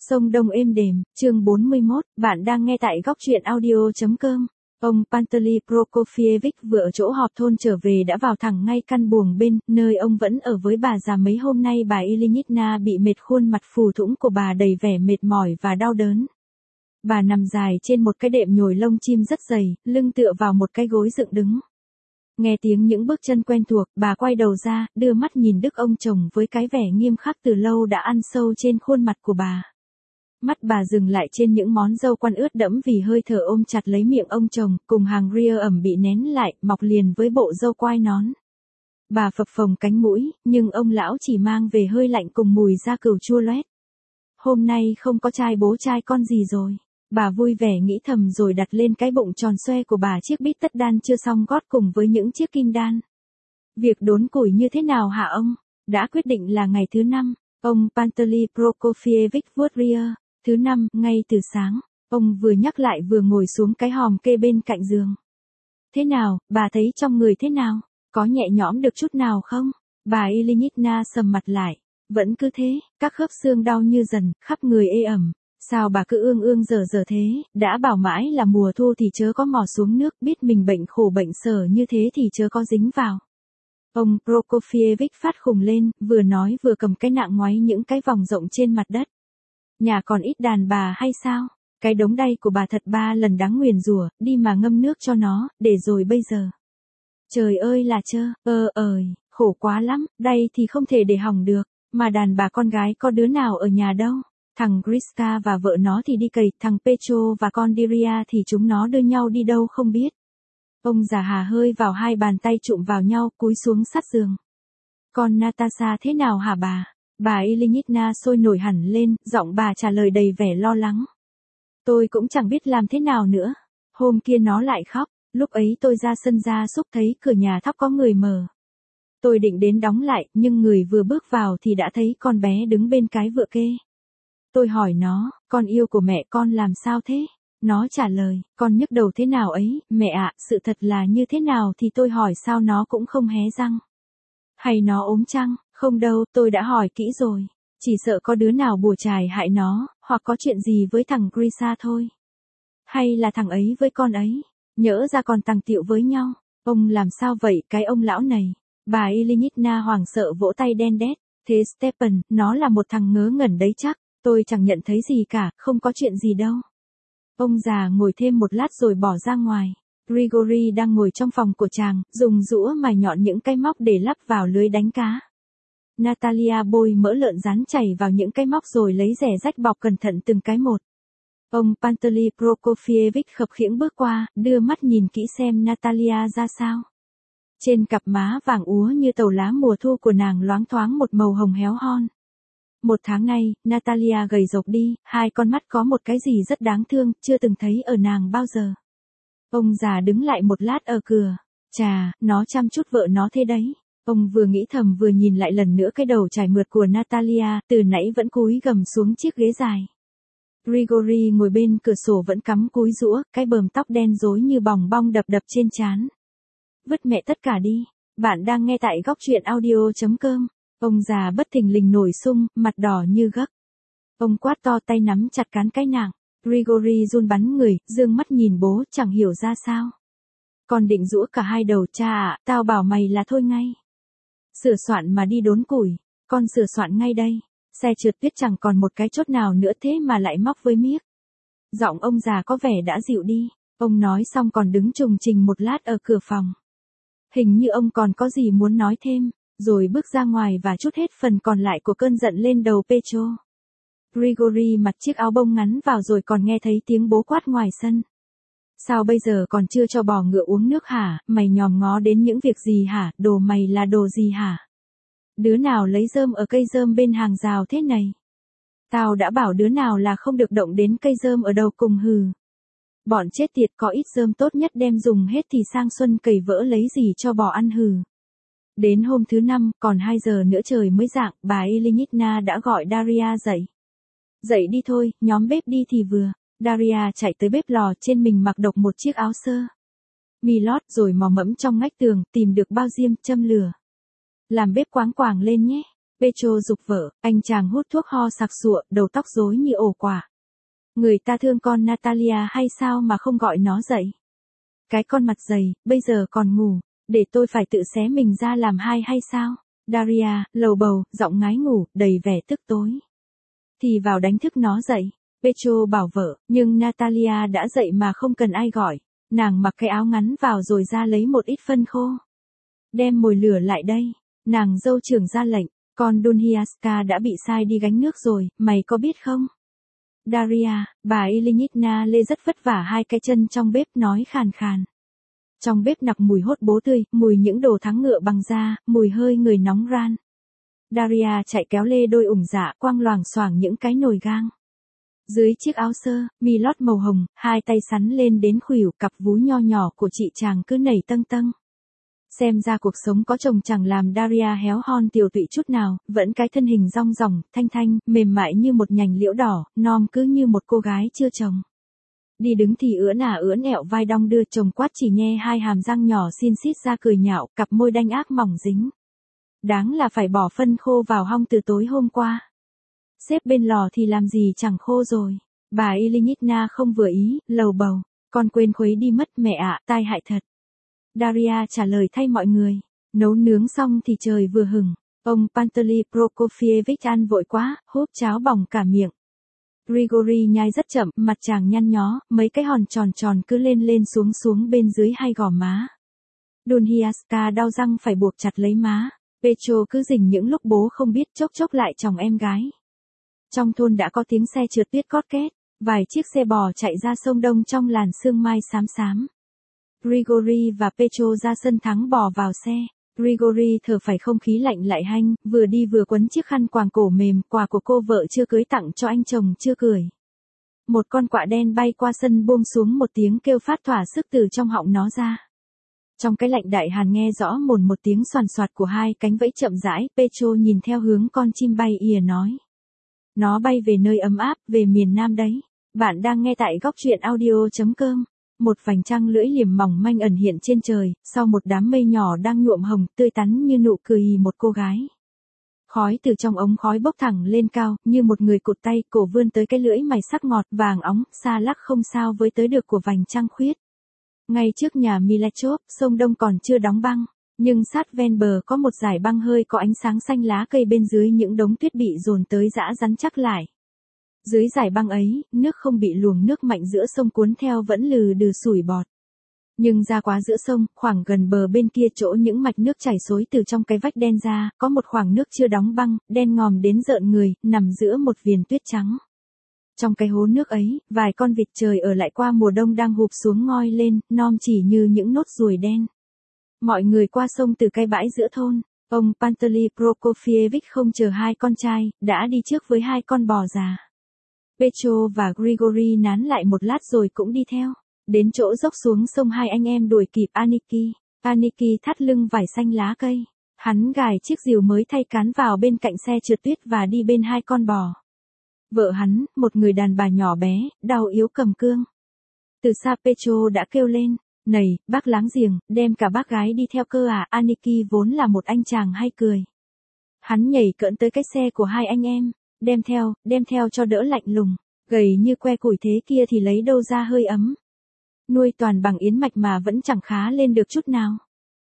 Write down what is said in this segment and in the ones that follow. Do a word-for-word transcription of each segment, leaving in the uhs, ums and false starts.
Sông Đông êm đềm, chương bốn mươi mốt, bạn đang nghe tại góc truyện audio.com. Ông Panteley Prokofievic vừa ở chỗ họp thôn trở về đã vào thẳng ngay căn buồng bên, nơi ông vẫn ở với bà già mấy hôm nay. Bà Ilyinitna bị mệt, khuôn mặt phù thũng của bà đầy vẻ mệt mỏi và đau đớn. Bà nằm dài trên một cái đệm nhồi lông chim rất dày, lưng tựa vào một cái gối dựng đứng. Nghe tiếng những bước chân quen thuộc, bà quay đầu ra, đưa mắt nhìn Đức ông chồng với cái vẻ nghiêm khắc từ lâu đã ăn sâu trên khuôn mặt của bà. Mắt bà dừng lại trên những món râu quăn ướt đẫm vì hơi thở ôm chặt lấy miệng ông chồng, cùng hàng ria ẩm bị nén lại, mọc liền với bộ râu quai nón. Bà phập phồng cánh mũi, nhưng ông lão chỉ mang về hơi lạnh cùng mùi da cừu chua loét. Hôm nay không có trai bố trai con gì rồi. Bà vui vẻ nghĩ thầm rồi đặt lên cái bụng tròn xoe của bà chiếc bít tất đan chưa xong gót cùng với những chiếc kim đan. Việc đốn củi như thế nào hả ông? Đã quyết định là ngày thứ năm. Ông Panteley Prokofievic vuốt ria. Thứ năm, ngay từ sáng, ông vừa nhắc lại vừa ngồi xuống cái hòm kê bên cạnh giường. Thế nào, bà thấy trong người thế nào? Có nhẹ nhõm được chút nào không? Bà Ilyinitna sầm mặt lại. Vẫn cứ thế, các khớp xương đau như dần, khắp người ê ẩm. Sao bà cứ ương ương dở dở thế? Đã bảo mãi là mùa thu thì chớ có mò xuống nước, biết mình bệnh khổ bệnh sở như thế thì chớ có dính vào. Ông Prokofievic phát khùng lên, vừa nói vừa cầm cái nạng ngoáy những cái vòng rộng trên mặt đất. Nhà còn ít đàn bà hay sao? Cái đống đay của bà thật ba lần đáng nguyền rủa, đi mà ngâm nước cho nó, để rồi bây giờ. Trời ơi là chơ, ơ ời, khổ quá lắm, đay thì không thể để hỏng được, mà đàn bà con gái có đứa nào ở nhà đâu. Thằng Griska và vợ nó thì đi cày, thằng Petro và con Diria thì chúng nó đưa nhau đi đâu không biết. Ông già hà hơi vào hai bàn tay chụm vào nhau, cúi xuống sát giường. Con Natasha thế nào hả bà? Bà Ilyinitna sôi nổi hẳn lên, giọng bà trả lời đầy vẻ lo lắng. Tôi cũng chẳng biết làm thế nào nữa. Hôm kia nó lại khóc, lúc ấy tôi ra sân ra xúc thấy cửa nhà thóc có người mở. Tôi định đến đóng lại, nhưng người vừa bước vào thì đã thấy con bé đứng bên cái vựa kê. Tôi hỏi nó, con yêu của mẹ con làm sao thế? Nó trả lời, con nhức đầu thế nào ấy, mẹ ạ, sự thật là như thế nào thì tôi hỏi sao nó cũng không hé răng. Hay nó ốm chăng? Không đâu, tôi đã hỏi kỹ rồi. Chỉ sợ có đứa nào bùa chài hại nó, hoặc có chuyện gì với thằng Grisa thôi. Hay là thằng ấy với con ấy, nhỡ ra còn tằng tiệu với nhau. Ông làm sao vậy cái ông lão này? Bà Ilyinitna hoảng sợ vỗ tay đen đét. Thế Stephen, nó là một thằng ngớ ngẩn đấy chắc. Tôi chẳng nhận thấy gì cả, không có chuyện gì đâu. Ông già ngồi thêm một lát rồi bỏ ra ngoài. Grigory đang ngồi trong phòng của chàng, dùng rũa mài nhọn những cái móc để lắp vào lưới đánh cá. Natalia bôi mỡ lợn rán chảy vào những cái móc rồi lấy rẻ rách bọc cẩn thận từng cái một. Ông Panteley Prokofievic khập khiễng bước qua, đưa mắt nhìn kỹ xem Natalia ra sao. Trên cặp má vàng úa như tàu lá mùa thu của nàng loáng thoáng một màu hồng héo hon. Một tháng nay, Natalia gầy rộc đi, hai con mắt có một cái gì rất đáng thương, chưa từng thấy ở nàng bao giờ. Ông già đứng lại một lát ở cửa. Chà, nó chăm chút vợ nó thế đấy. Ông vừa nghĩ thầm vừa nhìn lại lần nữa cái đầu trải mượt của Natalia, từ nãy vẫn cúi gằm xuống chiếc ghế dài. Grigory ngồi bên cửa sổ vẫn cắm cúi rũa, cái bờm tóc đen rối như bòng bong đập đập trên trán. Vứt mẹ tất cả đi. Bạn đang nghe tại góc truyện audio.com. Ông già bất thình lình nổi sung, mặt đỏ như gấc. Ông quát to tay nắm chặt cán cái nạng. Grigory run bắn người, dương mắt nhìn bố, chẳng hiểu ra sao. Con định giũa cả hai đầu, cha ạ, tao bảo mày là thôi ngay. Sửa soạn mà đi đốn củi, con sửa soạn ngay đây. Xe trượt tuyết chẳng còn một cái chốt nào nữa thế mà lại móc với miếc. Giọng ông già có vẻ đã dịu đi, ông nói xong còn đứng trùng trình một lát ở cửa phòng. Hình như ông còn có gì muốn nói thêm, rồi bước ra ngoài và trút hết phần còn lại của cơn giận lên đầu Petro. Grigory mặc chiếc áo bông ngắn vào rồi còn nghe thấy tiếng bố quát ngoài sân. Sao bây giờ còn chưa cho bò ngựa uống nước hả, mày nhòm ngó đến những việc gì hả, đồ mày là đồ gì hả? Đứa nào lấy rơm ở cây rơm bên hàng rào thế này? Tao đã bảo đứa nào là không được động đến cây rơm ở đầu cùng hừ. Bọn chết tiệt có ít rơm tốt nhất đem dùng hết thì sang xuân cày vỡ lấy gì cho bò ăn hừ. Đến hôm thứ năm, còn hai giờ nữa trời mới rạng, bà Ilyinitna đã gọi Daria dậy. Dậy đi thôi, nhóm bếp đi thì vừa. Daria chạy tới bếp lò, trên mình mặc độc một chiếc áo sơ mi lót rồi mò mẫm trong ngách tường, tìm được bao diêm, châm lửa. Làm bếp quáng quàng lên nhé. Petro giục vợ, anh chàng hút thuốc ho sặc sụa, đầu tóc rối như ổ quả. Người ta thương con Natalia hay sao mà không gọi nó dậy? Cái con mặt dày, bây giờ còn ngủ, để tôi phải tự xé mình ra làm hai hay sao? Daria, lầu bầu, giọng ngái ngủ, đầy vẻ tức tối. Thì vào đánh thức nó dậy. Petro bảo vợ, nhưng Natalia đã dậy mà không cần ai gọi. Nàng mặc cái áo ngắn vào rồi ra lấy một ít phân khô. Đem mồi lửa lại đây. Nàng dâu trưởng ra lệnh, con Dunhiaska đã bị sai đi gánh nước rồi, mày có biết không? Daria, bà Ilyinitna lê rất vất vả hai cái chân trong bếp nói khàn khàn. Trong bếp nặc mùi hốt bố tươi, mùi những đồ thắng ngựa bằng da, mùi hơi người nóng ran. Daria chạy kéo lê đôi ủng dạ quang loảng xoảng những cái nồi gang. Dưới chiếc áo sơ, mi lót màu hồng, hai tay sắn lên đến khuỷu, cặp vú nho nhỏ của chị chàng cứ nảy tâng tâng. Xem ra cuộc sống có chồng chẳng làm Daria héo hon tiều tụy chút nào, vẫn cái thân hình rong ròng, thanh thanh, mềm mại như một nhành liễu đỏ, non cứ như một cô gái chưa chồng. Đi đứng thì ưỡn ả ưỡn ẹo vai đong đưa, chồng quát chỉ nhe hai hàm răng nhỏ xin xít ra cười nhạo, cặp môi đanh ác mỏng dính. Đáng là phải bỏ phân khô vào hong từ tối hôm qua. Xếp bên lò thì làm gì chẳng khô rồi. Bà Ilyinitna không vừa ý, lầu bầu. Con quên khuấy đi mất mẹ ạ, tai hại thật. Daria trả lời thay mọi người. Nấu nướng xong thì trời vừa hửng. Ông Pantely Prokofyevich ăn vội quá, húp cháo bỏng cả miệng. Grigory nhai rất chậm, mặt chàng nhăn nhó, mấy cái hòn tròn tròn cứ lên lên xuống xuống bên dưới hai gò má. Dunhiaska đau răng phải buộc chặt lấy má. Petro cứ rình những lúc bố không biết, chốc chốc lại chồng em gái. Trong thôn đã có tiếng xe trượt tuyết cót két, vài chiếc xe bò chạy ra sông Đông trong làn sương mai xám xám. Grigory và Petro ra sân thắng bò vào xe. Grigory thở phải không khí lạnh lại hanh, vừa đi vừa quấn chiếc khăn quàng cổ mềm, quà của cô vợ chưa cưới tặng cho anh chồng chưa cưới. Một con quạ đen bay qua sân buông xuống một tiếng kêu phát thỏa sức từ trong họng nó ra. Trong cái lạnh đại hàn nghe rõ mồn một tiếng xoàn xoạt của hai cánh vẫy chậm rãi, Petro nhìn theo hướng con chim bay ỉa nói. Nó bay về nơi ấm áp, về miền Nam đấy. Bạn đang nghe tại góc truyện audio chấm com. Một vành trăng lưỡi liềm mỏng manh ẩn hiện trên trời, sau một đám mây nhỏ đang nhuộm hồng, tươi tắn như nụ cười một cô gái. Khói từ trong ống khói bốc thẳng lên cao, như một người cụt tay, cổ vươn tới cái lưỡi mày sắc ngọt, vàng óng, xa lắc không sao với tới được của vành trăng khuyết. Ngay trước nhà Milechov, sông Đông còn chưa đóng băng, nhưng sát ven bờ có một dải băng hơi có ánh sáng xanh lá cây bên dưới những đống tuyết bị dồn tới giã rắn chắc lại. Dưới dải băng ấy, nước không bị luồng nước mạnh giữa sông cuốn theo vẫn lừ đừ sủi bọt. Nhưng ra quá giữa sông, khoảng gần bờ bên kia chỗ những mạch nước chảy xối từ trong cái vách đen ra, có một khoảng nước chưa đóng băng, đen ngòm đến rợn người, nằm giữa một viền tuyết trắng. Trong cái hố nước ấy, vài con vịt trời ở lại qua mùa đông đang hụp xuống ngoi lên, nom chỉ như những nốt ruồi đen. Mọi người qua sông từ cái bãi giữa thôn, ông Pantely Prokofyevich không chờ hai con trai, đã đi trước với hai con bò già. Petro và Grigory nán lại một lát rồi cũng đi theo. Đến chỗ dốc xuống sông hai anh em đuổi kịp Aniki. Aniki thắt lưng vải xanh lá cây. Hắn gài chiếc rìu mới thay cán vào bên cạnh xe trượt tuyết và đi bên hai con bò. Vợ hắn, một người đàn bà nhỏ bé, đau yếu cầm cương. Từ xa Petro đã kêu lên, này, bác láng giềng, đem cả bác gái đi theo cơ à. Aniki vốn là một anh chàng hay cười. Hắn nhảy cỡn tới cái xe của hai anh em, đem theo, đem theo cho đỡ lạnh lùng, gầy như que củi thế kia thì lấy đâu ra hơi ấm. Nuôi toàn bằng yến mạch mà vẫn chẳng khá lên được chút nào.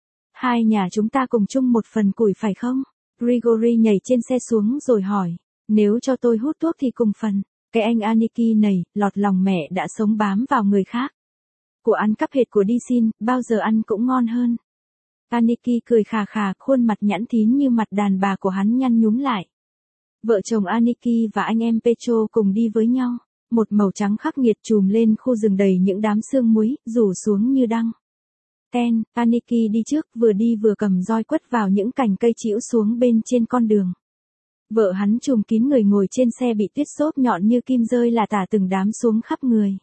Hai nhà chúng ta cùng chung một phần củi phải không? Grigory nhảy trên xe xuống rồi hỏi, nếu cho tôi hút thuốc thì cùng phần. Cái anh Aniki này, lọt lòng mẹ đã sống bám vào người khác. Của ăn cắp hệt của đi xin, bao giờ ăn cũng ngon hơn. Aniki cười khà khà, khuôn mặt nhẵn thín như mặt đàn bà của hắn nhăn nhúm lại. Vợ chồng Aniki và anh em Petro cùng đi với nhau. Một màu trắng khắc nghiệt trùm lên khu rừng đầy những đám sương muối, rủ xuống như đăng. Ten, Aniki đi trước, vừa đi vừa cầm roi quất vào những cành cây chĩu xuống bên trên con đường. Vợ hắn trùm kín người ngồi trên xe bị tuyết xốp nhọn như kim rơi là tả từng đám xuống khắp người.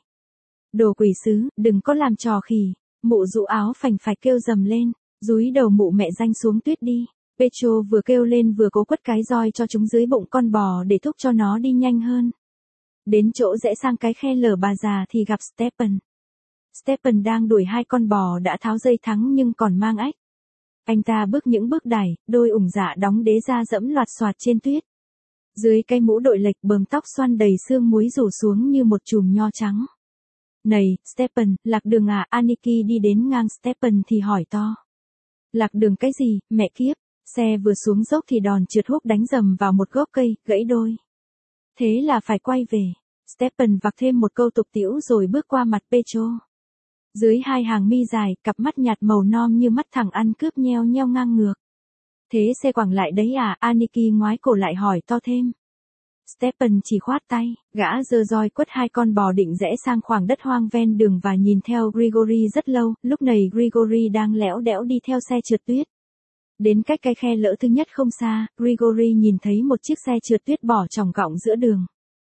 Đồ quỷ sứ, đừng có làm trò khỉ. Mụ rũ áo phành phạch kêu dầm lên, dúi đầu mụ mẹ danh xuống tuyết đi. Petro vừa kêu lên vừa cố quất cái roi cho chúng dưới bụng con bò để thúc cho nó đi nhanh hơn. Đến chỗ rẽ sang cái khe lở bà già thì gặp Stepan. Stepan đang đuổi hai con bò đã tháo dây thắng nhưng còn mang ách. Anh ta bước những bước đẩy, đôi ủng dạ đóng đế ra dẫm loạt xoạt trên tuyết. Dưới cái mũ đội lệch bờm tóc xoăn đầy sương muối rủ xuống như một chùm nho trắng. Này, Stephen, lạc đường à? Aniki đi đến ngang Stephen thì hỏi to. Lạc đường cái gì, mẹ kiếp? Xe vừa xuống dốc thì đòn trượt húc đánh dầm vào một gốc cây, gãy đôi. Thế là phải quay về. Stephen vặc thêm một câu tục tĩu rồi bước qua mặt Petro. Dưới hai hàng mi dài, cặp mắt nhạt màu non như mắt thằng ăn cướp nheo nheo ngang ngược. Thế xe quẳng lại đấy à? Aniki ngoái cổ lại hỏi to thêm. Stephen chỉ khoát tay, gã giơ roi quất hai con bò định rẽ sang khoảng đất hoang ven đường và nhìn theo Grigory rất lâu, lúc này Grigory đang lẽo đẽo đi theo xe trượt tuyết. Đến cách cái khe lỡ thứ nhất không xa, Grigory nhìn thấy một chiếc xe trượt tuyết bỏ tròng cọng giữa đường.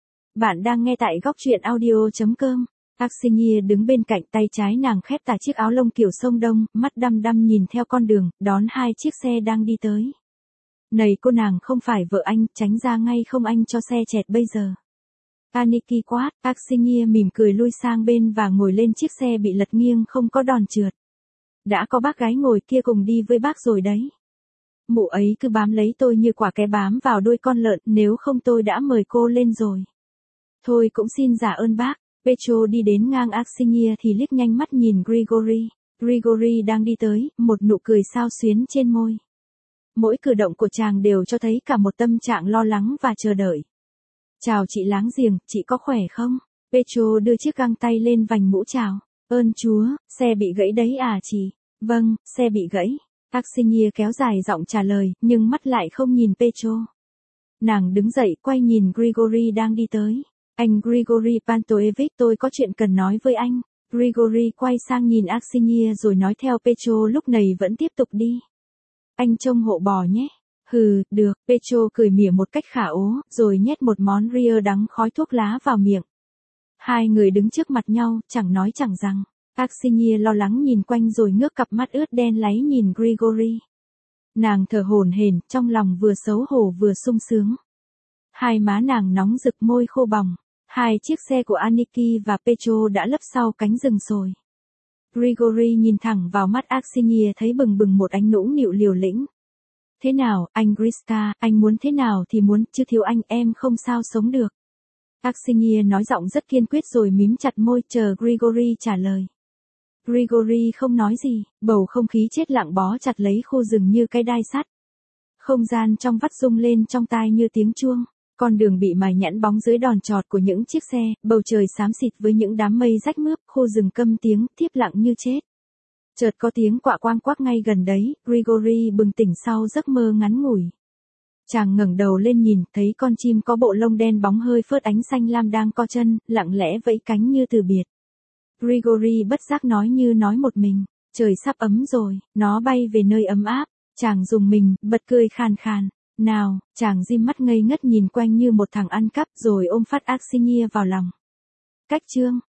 Bạn đang nghe tại góc truyện audio chấm com. Axinia đứng bên cạnh, tay trái nàng khép tà chiếc áo lông kiểu sông Đông, mắt đăm đăm nhìn theo con đường, đón hai chiếc xe đang đi tới. Này cô nàng không phải vợ anh, tránh ra ngay không anh cho xe chẹt bây giờ. Aniki quát, Axinia mỉm cười lui sang bên và ngồi lên chiếc xe bị lật nghiêng không có đòn trượt. Đã có bác gái ngồi kia cùng đi với bác rồi đấy. Mụ ấy cứ bám lấy tôi như quả cái bám vào đuôi con lợn, nếu không tôi đã mời cô lên rồi. Thôi cũng xin giả ơn bác. Petro đi đến ngang Axinia thì liếc nhanh mắt nhìn Grigory. Grigory đang đi tới, một nụ cười xao xuyến trên môi. Mỗi cử động của chàng đều cho thấy cả một tâm trạng lo lắng và chờ đợi. Chào chị láng giềng, chị có khỏe không? Petro đưa chiếc găng tay lên vành mũ chào. Ơn Chúa, xe bị gãy đấy à chị? Vâng, xe bị gãy. Axinia kéo dài giọng trả lời, nhưng mắt lại không nhìn Petro. Nàng đứng dậy quay nhìn Grigory đang đi tới. Anh Grigory Pantoevich, tôi có chuyện cần nói với anh. Grigory quay sang nhìn Axinia rồi nói theo Petro lúc này vẫn tiếp tục đi. Anh trông hộ bò nhé. Hừ, được, Petro cười mỉa một cách khả ố, rồi nhét một món ria đắng khói thuốc lá vào miệng. Hai người đứng trước mặt nhau, chẳng nói chẳng rằng. Axinia lo lắng nhìn quanh rồi ngước cặp mắt ướt đen láy nhìn Grigory. Nàng thở hổn hển, trong lòng vừa xấu hổ vừa sung sướng. Hai má nàng nóng rực, môi khô bỏng. Hai chiếc xe của Aniki và Petro đã lấp sau cánh rừng rồi. Grigory nhìn thẳng vào mắt Axinia thấy bừng bừng một ánh nũng nịu liều lĩnh. Thế nào, anh Griska, anh muốn thế nào thì muốn, chứ thiếu anh em không sao sống được. Axinia nói giọng rất kiên quyết rồi mím chặt môi chờ Grigory trả lời. Grigory không nói gì, bầu không khí chết lặng bó chặt lấy khu rừng như cái đai sắt. Không gian trong vắt rung lên trong tai như tiếng chuông. Con đường bị mài nhẵn bóng dưới đòn trọt của những chiếc xe, bầu trời xám xịt với những đám mây rách mướp, khu rừng câm tiếng, tiếp lặng như chết. Chợt có tiếng quạ quang quắc ngay gần đấy, Grigory bừng tỉnh sau giấc mơ ngắn ngủi. Chàng ngẩng đầu lên nhìn, thấy con chim có bộ lông đen bóng hơi phớt ánh xanh lam đang co chân, lặng lẽ vẫy cánh như từ biệt. Grigory bất giác nói như nói một mình, trời sắp ấm rồi, nó bay về nơi ấm áp. Chàng rùng mình, bật cười khàn khàn. Nào, chàng dim mắt ngây ngất nhìn quanh như một thằng ăn cắp rồi ôm phát Axinia vào lòng. Cách chương